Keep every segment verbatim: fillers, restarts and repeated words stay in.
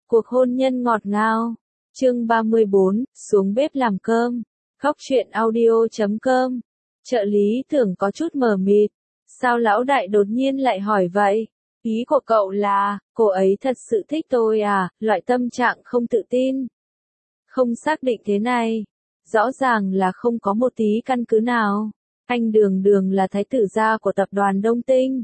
Cuộc hôn nhân ngọt ngào. Chương ba mươi bốn, xuống bếp làm cơm. Khóc chuyện audio chấm com. Trợ lý tưởng có chút mờ mịt. Sao lão đại đột nhiên lại hỏi vậy? Ý của cậu là, cô ấy thật sự thích tôi à, loại tâm trạng không tự tin. Không xác định thế này. Rõ ràng là không có một tí căn cứ nào. Anh Đường Đường là thái tử gia của tập đoàn Đông Tinh.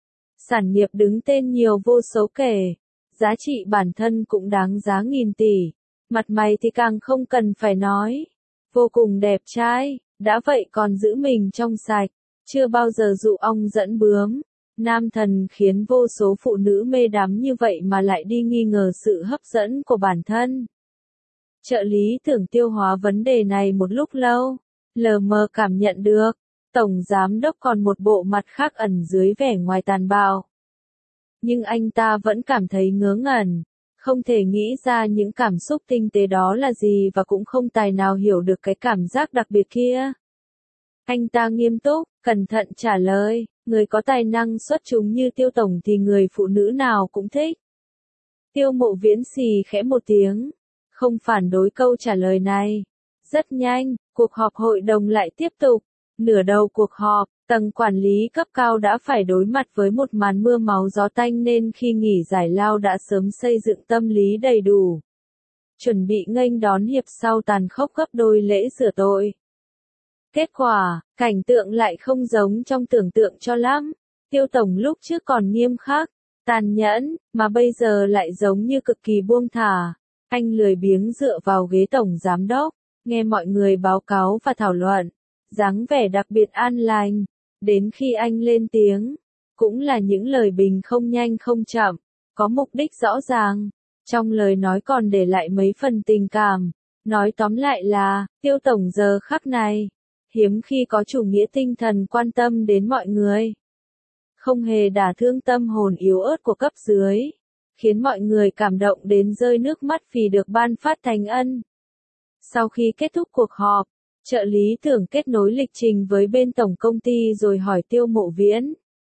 Sản nghiệp đứng tên nhiều vô số kể. Giá trị bản thân cũng đáng giá nghìn tỷ. Mặt mày thì càng không cần phải nói. Vô cùng đẹp trai, đã vậy còn giữ mình trong sạch. Chưa bao giờ dụ ong dẫn bướm. Nam thần khiến vô số phụ nữ mê đắm như vậy mà lại đi nghi ngờ sự hấp dẫn của bản thân. Trợ lý tưởng tiêu hóa vấn đề này một lúc lâu. Lờ mờ cảm nhận được. Tổng giám đốc còn một bộ mặt khác ẩn dưới vẻ ngoài tàn bạo. Nhưng anh ta vẫn cảm thấy ngớ ngẩn. Không thể nghĩ ra những cảm xúc tinh tế đó là gì và cũng không tài nào hiểu được cái cảm giác đặc biệt kia. Anh ta nghiêm túc, cẩn thận trả lời, người có tài năng xuất chúng như Tiêu Tổng thì người phụ nữ nào cũng thích. Tiêu Mộ Viễn xì khẽ một tiếng, không phản đối câu trả lời này. Rất nhanh, cuộc họp hội đồng lại tiếp tục. Nửa đầu cuộc họp, tầng quản lý cấp cao đã phải đối mặt với một màn mưa máu gió tanh nên khi nghỉ giải lao đã sớm xây dựng tâm lý đầy đủ. Chuẩn bị nghênh đón hiệp sau tàn khốc gấp đôi lễ rửa tội. Kết quả, cảnh tượng lại không giống trong tưởng tượng cho lắm. Tiêu Tổng lúc trước còn nghiêm khắc, tàn nhẫn, mà bây giờ lại giống như cực kỳ buông thả. Anh lười biếng dựa vào ghế tổng giám đốc, nghe mọi người báo cáo và thảo luận. Dáng vẻ đặc biệt an lành, đến khi anh lên tiếng, cũng là những lời bình không nhanh không chậm, có mục đích rõ ràng, trong lời nói còn để lại mấy phần tình cảm, nói tóm lại là, Tiêu Tổng giờ khắc này, hiếm khi có chủ nghĩa tinh thần quan tâm đến mọi người, không hề đả thương tâm hồn yếu ớt của cấp dưới, khiến mọi người cảm động đến rơi nước mắt vì được ban phát thành ân. Sau khi kết thúc cuộc họp, trợ lý tưởng kết nối lịch trình với bên tổng công ty rồi hỏi Tiêu Mộ Viễn.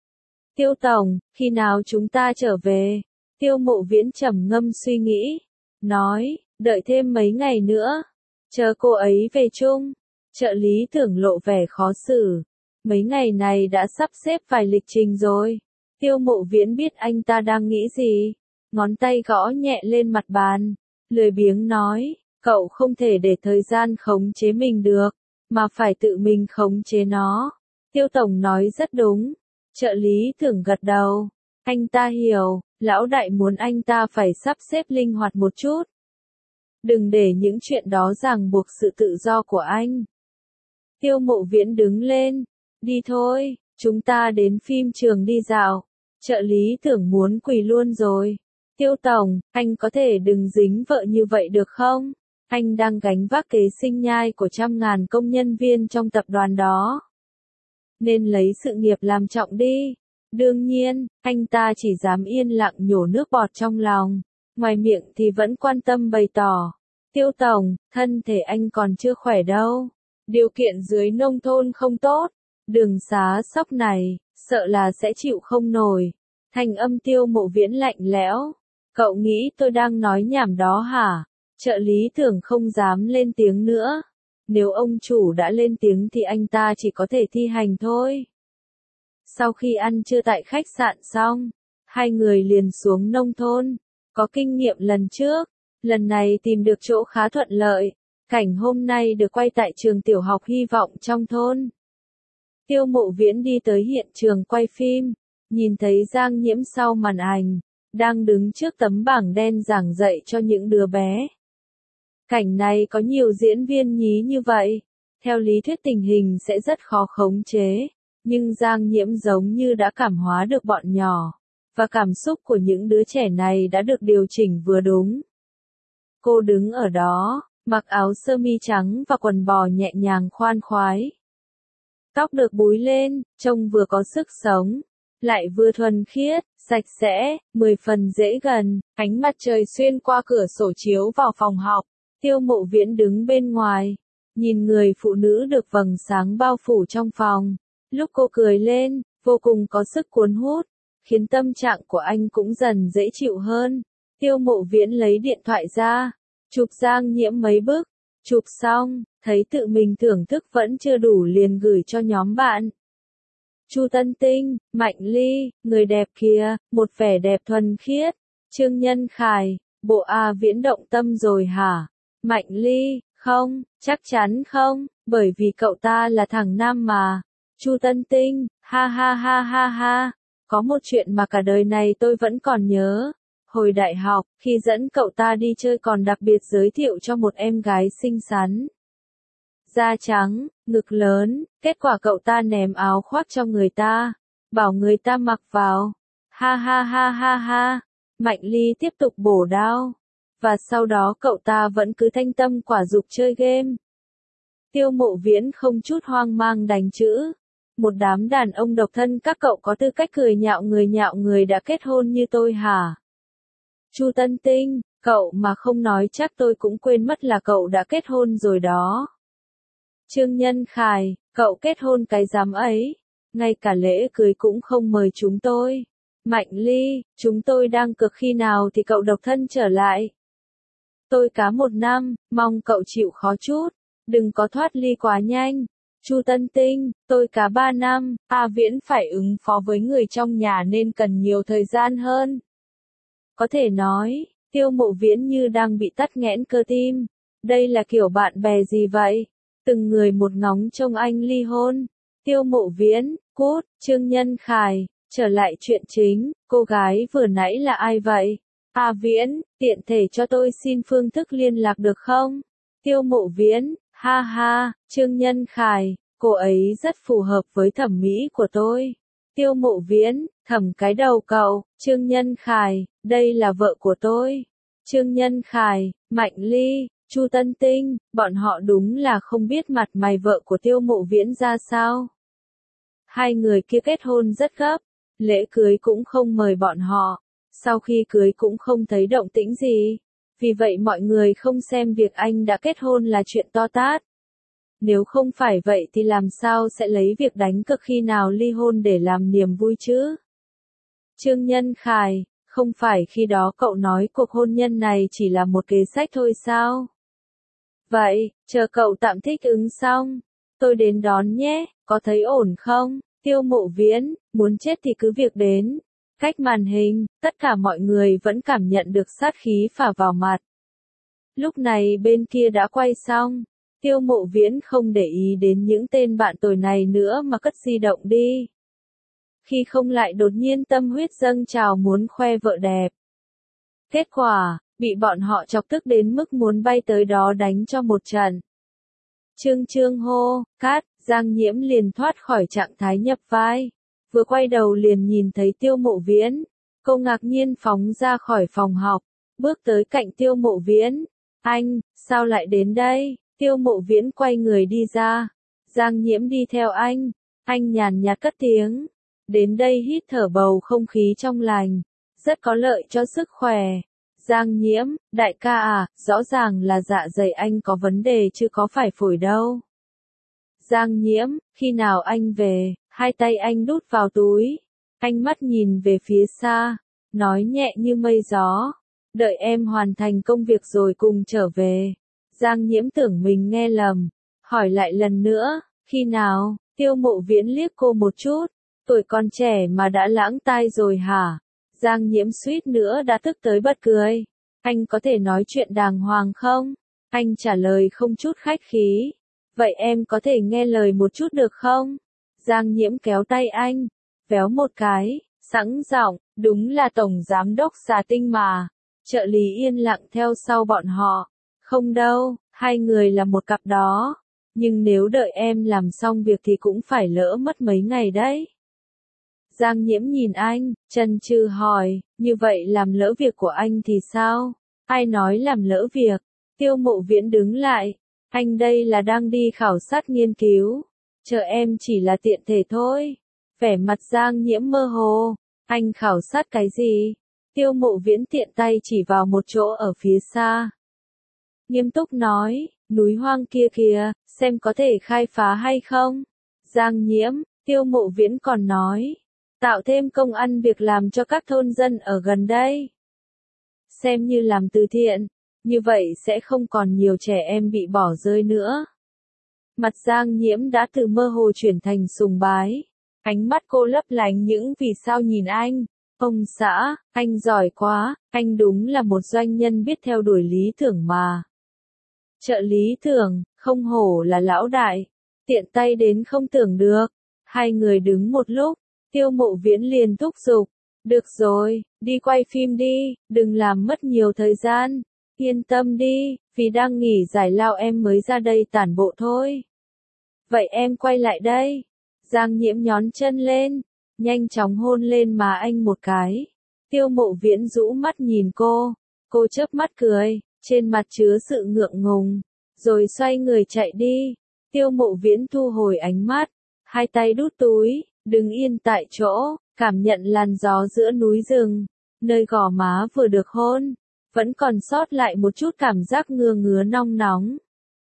Tiêu Tổng, khi nào chúng ta trở về? Tiêu Mộ Viễn trầm ngâm suy nghĩ. Nói, đợi thêm mấy ngày nữa. Chờ cô ấy về chung. Trợ lý tưởng lộ vẻ khó xử. Mấy ngày này đã sắp xếp vài lịch trình rồi. Tiêu Mộ Viễn biết anh ta đang nghĩ gì. Ngón tay gõ nhẹ lên mặt bàn. Lười biếng nói. Cậu không thể để thời gian khống chế mình được, mà phải tự mình khống chế nó. Tiêu Tổng nói rất đúng. Trợ lý tưởng gật đầu. Anh ta hiểu, lão đại muốn anh ta phải sắp xếp linh hoạt một chút. Đừng để những chuyện đó ràng buộc sự tự do của anh. Tiêu Mộ Viễn đứng lên. Đi thôi, chúng ta đến phim trường đi dạo. Trợ lý tưởng muốn quỳ luôn rồi. Tiêu Tổng, anh có thể đừng dính vợ như vậy được không? Anh đang gánh vác kế sinh nhai của trăm ngàn công nhân viên trong tập đoàn đó. Nên lấy sự nghiệp làm trọng đi. Đương nhiên, anh ta chỉ dám yên lặng nhổ nước bọt trong lòng. Ngoài miệng thì vẫn quan tâm bày tỏ. Tiêu Tổng, thân thể anh còn chưa khỏe đâu. Điều kiện dưới nông thôn không tốt. Đường xá sóc này, sợ là sẽ chịu không nổi. Thành âm Tiêu Mộ Viễn lạnh lẽo. Cậu nghĩ tôi đang nói nhảm đó hả? Trợ lý tưởng không dám lên tiếng nữa. Nếu ông chủ đã lên tiếng thì anh ta chỉ có thể thi hành thôi. Sau khi ăn trưa tại khách sạn xong, hai người liền xuống nông thôn. Có kinh nghiệm lần trước, lần này tìm được chỗ khá thuận lợi. Cảnh hôm nay được quay tại trường tiểu học Hy vọng trong thôn. Tiêu Mộ Viễn đi tới hiện trường quay phim, nhìn thấy Giang Nhiễm sau màn ảnh, đang đứng trước tấm bảng đen giảng dạy cho những đứa bé. Cảnh này có nhiều diễn viên nhí như vậy. Theo lý thuyết tình hình sẽ rất khó khống chế. Nhưng Giang Nhiễm giống như đã cảm hóa được bọn nhỏ. Và cảm xúc của những đứa trẻ này đã được điều chỉnh vừa đúng. Cô đứng ở đó, mặc áo sơ mi trắng và quần bò nhẹ nhàng khoan khoái. Tóc được búi lên, trông vừa có sức sống. Lại vừa thuần khiết, sạch sẽ, mười phần dễ gần. Ánh mặt trời xuyên qua cửa sổ chiếu vào phòng học. Tiêu Mộ Viễn đứng bên ngoài, nhìn người phụ nữ được vầng sáng bao phủ trong phòng. Lúc cô cười lên, vô cùng có sức cuốn hút, khiến tâm trạng của anh cũng dần dễ chịu hơn. Tiêu Mộ Viễn lấy điện thoại ra, chụp Giang Nhiễm mấy bức, chụp xong, thấy tự mình thưởng thức vẫn chưa đủ liền gửi cho nhóm bạn. Chu Tân Tinh, Mạnh Ly, người đẹp kia, một vẻ đẹp thuần khiết. Trương Nhân Khải, bộ A Viễn động tâm rồi hả? Mạnh Ly, không, chắc chắn không, bởi vì cậu ta là thằng nam mà. Chu Tân Tinh, ha ha ha ha ha, có một chuyện mà cả đời này tôi vẫn còn nhớ. Hồi đại học, khi dẫn cậu ta đi chơi còn đặc biệt giới thiệu cho một em gái xinh xắn. Da trắng, ngực lớn, kết quả cậu ta ném áo khoác cho người ta, bảo người ta mặc vào. Ha ha ha ha ha, Mạnh Ly tiếp tục bổ đao. Và sau đó cậu ta vẫn cứ thanh tâm quả dục chơi game. Tiêu Mộ Viễn không chút hoang mang đánh chữ. Một đám đàn ông độc thân các cậu có tư cách cười nhạo người nhạo người đã kết hôn như tôi hả? Chu Tân Tinh, cậu mà không nói chắc tôi cũng quên mất là cậu đã kết hôn rồi đó. Trương Nhân Khải, cậu kết hôn cái dám ấy, ngay cả lễ cưới cũng không mời chúng tôi. Mạnh Ly, chúng tôi đang cực khi nào thì cậu độc thân trở lại. Tôi cá một năm, mong cậu chịu khó chút, đừng có thoát ly quá nhanh. Chu Tân Tinh, tôi cá ba năm, A Viễn phải ứng phó với người trong nhà nên cần nhiều thời gian hơn. Có thể nói, Tiêu Mộ Viễn như đang bị tắc nghẽn cơ tim. Đây là kiểu bạn bè gì vậy? Từng người một ngóng trông anh ly hôn. Tiêu Mộ Viễn, cút, Trương Nhân Khải, trở lại chuyện chính, cô gái vừa nãy là ai vậy? A Viễn, tiện thể cho tôi xin phương thức liên lạc được không? Tiêu Mộ Viễn, ha ha, Trương Nhân Khải, cô ấy rất phù hợp với thẩm mỹ của tôi. Tiêu Mộ Viễn, thẩm cái đầu cậu. Trương Nhân Khải, đây là vợ của tôi. Trương Nhân Khải, Mạnh Ly, Chu Tân Tinh, bọn họ đúng là không biết mặt mày vợ của Tiêu Mộ Viễn ra sao. Hai người kia kết hôn rất gấp, lễ cưới cũng không mời bọn họ, sau khi cưới cũng không thấy động tĩnh gì. Vì vậy mọi người không xem việc anh đã kết hôn là chuyện to tát. Nếu không phải vậy thì làm sao sẽ lấy việc đánh cực khi nào ly hôn để làm niềm vui chứ? Trương Nhân Khải, không phải khi đó cậu nói cuộc hôn nhân này chỉ là một kế sách thôi sao? Vậy, chờ cậu tạm thích ứng xong, tôi đến đón nhé, có thấy ổn không? Tiêu Mộ Viễn, muốn chết thì cứ việc đến. Cách màn hình, tất cả mọi người vẫn cảm nhận được sát khí phả vào mặt. Lúc này bên kia đã quay xong, Tiêu Mộ Viễn không để ý đến những tên bạn tồi này nữa mà cất di động đi. Khi không lại đột nhiên tâm huyết dâng trào muốn khoe vợ đẹp. Kết quả, bị bọn họ chọc tức đến mức muốn bay tới đó đánh cho một trận. Trương Trương hô, cát, Giang Nhiễm liền thoát khỏi trạng thái nhập vai. Vừa quay đầu liền nhìn thấy Tiêu Mộ Viễn. Cô ngạc nhiên phóng ra khỏi phòng học, bước tới cạnh Tiêu Mộ Viễn. Anh, sao lại đến đây? Tiêu Mộ Viễn quay người đi ra. Giang Nhiễm đi theo anh. Anh nhàn nhạt cất tiếng. Đến đây hít thở bầu không khí trong lành. Rất có lợi cho sức khỏe. Giang Nhiễm, đại ca à, rõ ràng là dạ dày anh có vấn đề chứ có phải phổi đâu. Giang Nhiễm, khi nào anh về? Hai tay anh đút vào túi. Anh mắt nhìn về phía xa. Nói nhẹ như mây gió. Đợi em hoàn thành công việc rồi cùng trở về. Giang Nhiễm tưởng mình nghe lầm. Hỏi lại lần nữa. Khi nào? Tiêu Mộ Viễn liếc cô một chút. Tuổi còn trẻ mà đã lãng tai rồi hả? Giang Nhiễm suýt nữa đã tức tới bật cười. Anh có thể nói chuyện đàng hoàng không? Anh trả lời không chút khách khí. Vậy em có thể nghe lời một chút được không? Giang Nhiễm kéo tay anh, véo một cái, sẵn giọng, đúng là tổng giám đốc Xà Tinh mà. Trợ lý yên lặng theo sau bọn họ. Không đâu, hai người là một cặp đó. Nhưng nếu đợi em làm xong việc thì cũng phải lỡ mất mấy ngày đấy. Giang Nhiễm nhìn anh, chần chừ hỏi, như vậy làm lỡ việc của anh thì sao? Ai nói làm lỡ việc? Tiêu Mộ Viễn đứng lại. Anh đây là đang đi khảo sát nghiên cứu. Chờ em chỉ là tiện thể thôi. Vẻ mặt Giang Nhiễm mơ hồ. Anh khảo sát cái gì? Tiêu Mộ Viễn tiện tay chỉ vào một chỗ ở phía xa. Nghiêm túc nói, núi hoang kia kìa, xem có thể khai phá hay không? Giang Nhiễm, Tiêu Mộ Viễn còn nói. Tạo thêm công ăn việc làm cho các thôn dân ở gần đây. xem như làm từ thiện, như vậy sẽ không còn nhiều trẻ em bị bỏ rơi nữa. Mặt Giang Nhiễm đã từ mơ hồ chuyển thành sùng bái. Ánh mắt cô lấp lánh những vì sao nhìn anh. Ông xã, anh giỏi quá, anh đúng là một doanh nhân biết theo đuổi lý tưởng mà. Trợ lý tưởng, không hổ là lão đại. Tiện tay đến không tưởng được. Hai người đứng một lúc, Tiêu Mộ Viễn liền thúc giục. Được rồi, đi quay phim đi, đừng làm mất nhiều thời gian. Yên tâm đi, vì đang nghỉ giải lao em mới ra đây tản bộ thôi. Vậy em quay lại đây. Giang Nhiễm nhón chân lên, nhanh chóng hôn lên má anh một cái. Tiêu Mộ Viễn rũ mắt nhìn cô, cô chớp mắt cười, trên mặt chứa sự ngượng ngùng, rồi xoay người chạy đi. Tiêu Mộ Viễn thu hồi ánh mắt, hai tay đút túi, đứng yên tại chỗ, cảm nhận làn gió giữa núi rừng, nơi gò má vừa được hôn, vẫn còn sót lại một chút cảm giác ngứa ngứa nong nóng.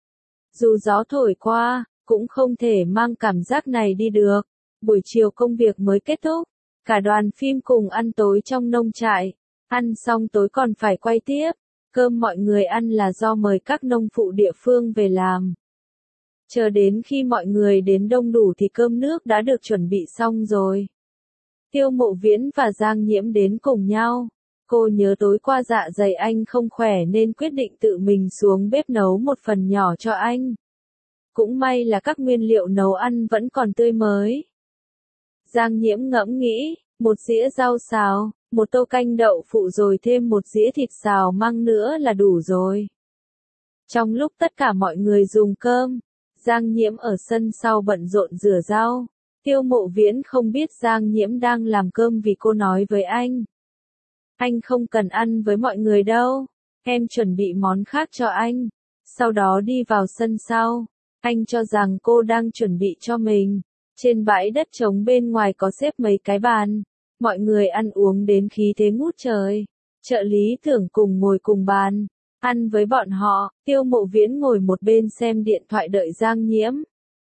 Dù gió thổi qua, cũng không thể mang cảm giác này đi được. Buổi chiều công việc mới kết thúc, cả đoàn phim cùng ăn tối trong nông trại, ăn xong tối còn phải quay tiếp, cơm mọi người ăn là do mời các nông phụ địa phương về làm. Chờ đến khi mọi người đến đông đủ thì cơm nước đã được chuẩn bị xong rồi. Tiêu Mộ Viễn và Giang Nhiễm đến cùng nhau. Cô nhớ tối qua dạ dày anh không khỏe nên quyết định tự mình xuống bếp nấu một phần nhỏ cho anh. Cũng may là các nguyên liệu nấu ăn vẫn còn tươi mới. Giang Nhiễm ngẫm nghĩ, một dĩa rau xào, một tô canh đậu phụ rồi thêm một dĩa thịt xào măng nữa là đủ rồi. Trong lúc tất cả mọi người dùng cơm, Giang Nhiễm ở sân sau bận rộn rửa rau. Tiêu Mộ Viễn không biết Giang Nhiễm đang làm cơm vì cô nói với anh. Anh không cần ăn với mọi người đâu, em chuẩn bị món khác cho anh. Sau đó đi vào sân sau, anh cho rằng cô đang chuẩn bị cho mình. Trên bãi đất trống bên ngoài có xếp mấy cái bàn, mọi người ăn uống đến khí thế ngút trời. Trợ lý tưởng cùng ngồi cùng bàn, ăn với bọn họ. Tiêu Mộ Viễn ngồi một bên xem điện thoại đợi Giang Nhiễm.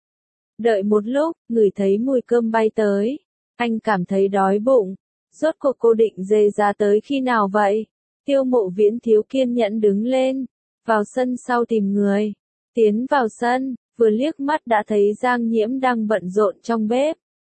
Đợi một lúc, ngửi thấy mùi cơm bay tới. Anh cảm thấy đói bụng. Rốt cuộc cô định dề ra tới khi nào vậy? Tiêu Mộ Viễn thiếu kiên nhẫn đứng lên, vào sân sau tìm người. Tiến vào sân, vừa liếc mắt đã thấy Giang Nhiễm đang bận rộn trong bếp.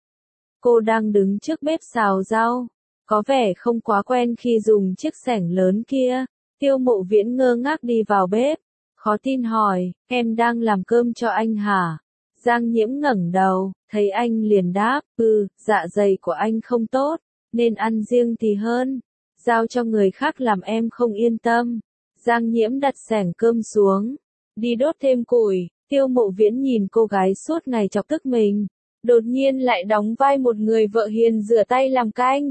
Cô đang đứng trước bếp xào rau, có vẻ không quá quen khi dùng chiếc xẻng lớn kia. Tiêu Mộ Viễn ngơ ngác đi vào bếp, khó tin hỏi, em đang làm cơm cho anh hả? Giang Nhiễm ngẩng đầu, thấy anh liền đáp, ừ, dạ dày của anh không tốt, nên ăn riêng thì hơn, giao cho người khác làm em không yên tâm. Giang Nhiễm đặt xẻng cơm xuống, đi đốt thêm củi. Tiêu Mộ Viễn nhìn cô gái suốt ngày chọc tức mình, đột nhiên lại đóng vai một người vợ hiền rửa tay làm canh.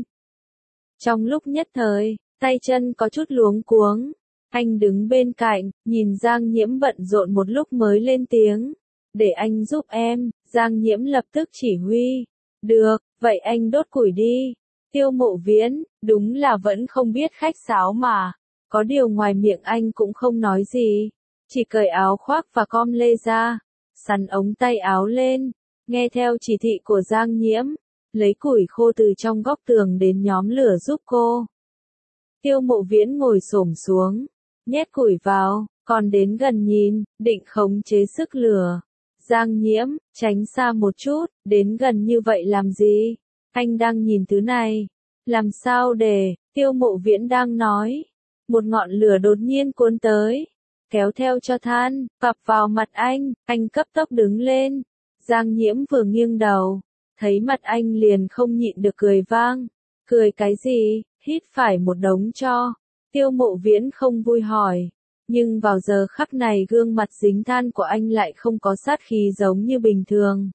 Trong lúc nhất thời, tay chân có chút luống cuống, anh đứng bên cạnh, nhìn Giang Nhiễm bận rộn một lúc mới lên tiếng, để anh giúp em. Giang Nhiễm lập tức chỉ huy, được, vậy anh đốt củi đi. Tiêu Mộ Viễn, đúng là vẫn không biết khách sáo mà, có điều ngoài miệng anh cũng không nói gì. Chỉ cởi áo khoác và com lê ra, sắn ống tay áo lên, nghe theo chỉ thị của Giang Nhiễm, lấy củi khô từ trong góc tường đến nhóm lửa giúp cô. Tiêu Mộ Viễn ngồi xổm xuống, nhét củi vào, còn đến gần nhìn, định khống chế sức lửa. Giang Nhiễm, tránh xa một chút, đến gần như vậy làm gì? Anh đang nhìn thứ này. Làm sao để, Tiêu Mộ Viễn đang nói. Một ngọn lửa đột nhiên cuốn tới, kéo theo cho than, vập vào mặt anh, anh cấp tốc đứng lên. Giang Nhiễm vừa nghiêng đầu, thấy mặt anh liền không nhịn được cười vang. Cười cái gì, hít phải một đống tro. Tiêu Mộ Viễn không vui hỏi. Nhưng vào giờ khắc này gương mặt dính than của anh lại không có sát khí giống như bình thường.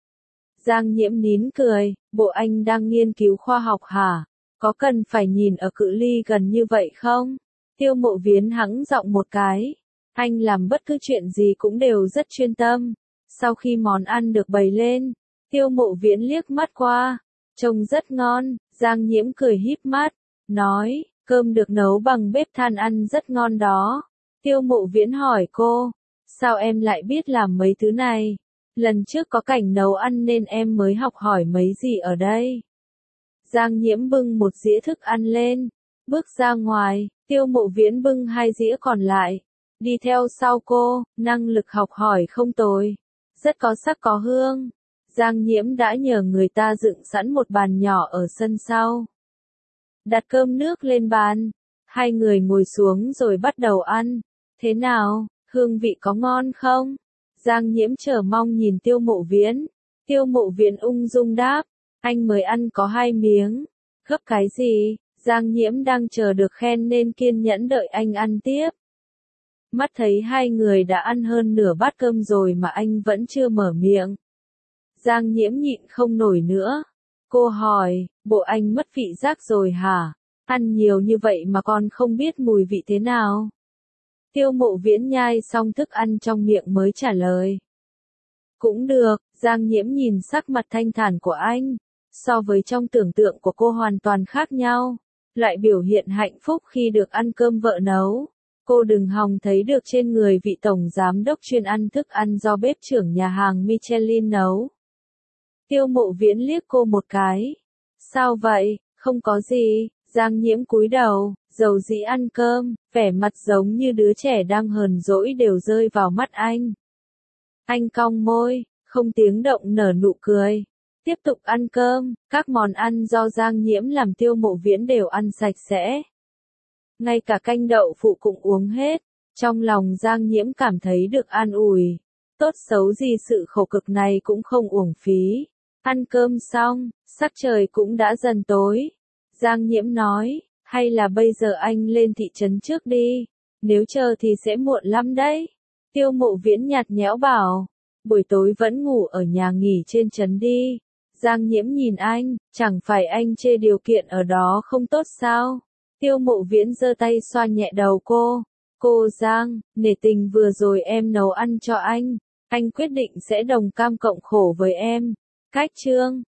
Giang Nhiễm nín cười, bộ anh đang nghiên cứu khoa học hả? Có cần phải nhìn ở cự ly gần như vậy không? Tiêu Mộ Viễn hắng giọng một cái. Anh làm bất cứ chuyện gì cũng đều rất chuyên tâm. Sau khi món ăn được bày lên, Tiêu Mộ Viễn liếc mắt qua. Trông rất ngon. Giang Nhiễm cười híp mắt, nói, cơm được nấu bằng bếp than ăn rất ngon đó. Tiêu Mộ Viễn hỏi cô, sao em lại biết làm mấy thứ này? Lần trước có cảnh nấu ăn nên em mới học hỏi mấy gì ở đây. Giang Nhiễm bưng một dĩa thức ăn lên, Bước ra ngoài, Tiêu Mộ Viễn bưng hai dĩa còn lại. Đi theo sau cô, năng lực học hỏi không tồi. Rất có sắc có hương. Giang Nhiễm đã nhờ người ta dựng sẵn một bàn nhỏ ở sân sau. Đặt cơm nước lên bàn. Hai người ngồi xuống rồi bắt đầu ăn. Thế nào, hương vị có ngon không? Giang Nhiễm chờ mong nhìn Tiêu Mộ Viễn. Tiêu Mộ Viễn ung dung đáp. Anh mới ăn có hai miếng. Gấp cái gì? Giang Nhiễm đang chờ được khen nên kiên nhẫn đợi anh ăn tiếp. Mắt thấy hai người đã ăn hơn nửa bát cơm rồi mà anh vẫn chưa mở miệng. Giang Nhiễm nhịn không nổi nữa. Cô hỏi, bộ anh mất vị giác rồi hả? Ăn nhiều như vậy mà còn không biết mùi vị thế nào? Tiêu Mộ Viễn nhai xong thức ăn trong miệng mới trả lời. Cũng được, Giang Nhiễm nhìn sắc mặt thanh thản của anh. So với trong tưởng tượng của cô hoàn toàn khác nhau. Lại biểu hiện hạnh phúc khi được ăn cơm vợ nấu. Cô đừng hòng thấy được trên người vị tổng giám đốc chuyên ăn thức ăn do bếp trưởng nhà hàng Michelin nấu. Tiêu Mộ Viễn liếc cô một cái. Sao vậy, không có gì, Giang Nhiễm cúi đầu, dầu dĩ ăn cơm, vẻ mặt giống như đứa trẻ đang hờn dỗi đều rơi vào mắt anh. Anh cong môi, không tiếng động nở nụ cười. Tiếp tục ăn cơm, các món ăn do Giang Nhiễm làm Tiêu Mộ Viễn đều ăn sạch sẽ. Ngay cả canh đậu phụ cũng uống hết. Trong lòng Giang Nhiễm cảm thấy được an ủi. Tốt xấu gì sự khổ cực này cũng không uổng phí. Ăn cơm xong, sắc trời cũng đã dần tối. Giang Nhiễm nói, hay là bây giờ anh lên thị trấn trước đi. Nếu chờ thì sẽ muộn lắm đấy. Tiêu Mộ Viễn nhạt nhẽo bảo, buổi tối vẫn ngủ ở nhà nghỉ trên trấn đi. Giang Nhiễm nhìn anh, chẳng phải anh chê điều kiện ở đó không tốt sao? Tiêu Mộ Viễn giơ tay xoa nhẹ đầu cô. Cô Giang, nể tình vừa rồi em nấu ăn cho anh. Anh quyết định sẽ đồng cam cộng khổ với em. Cách chương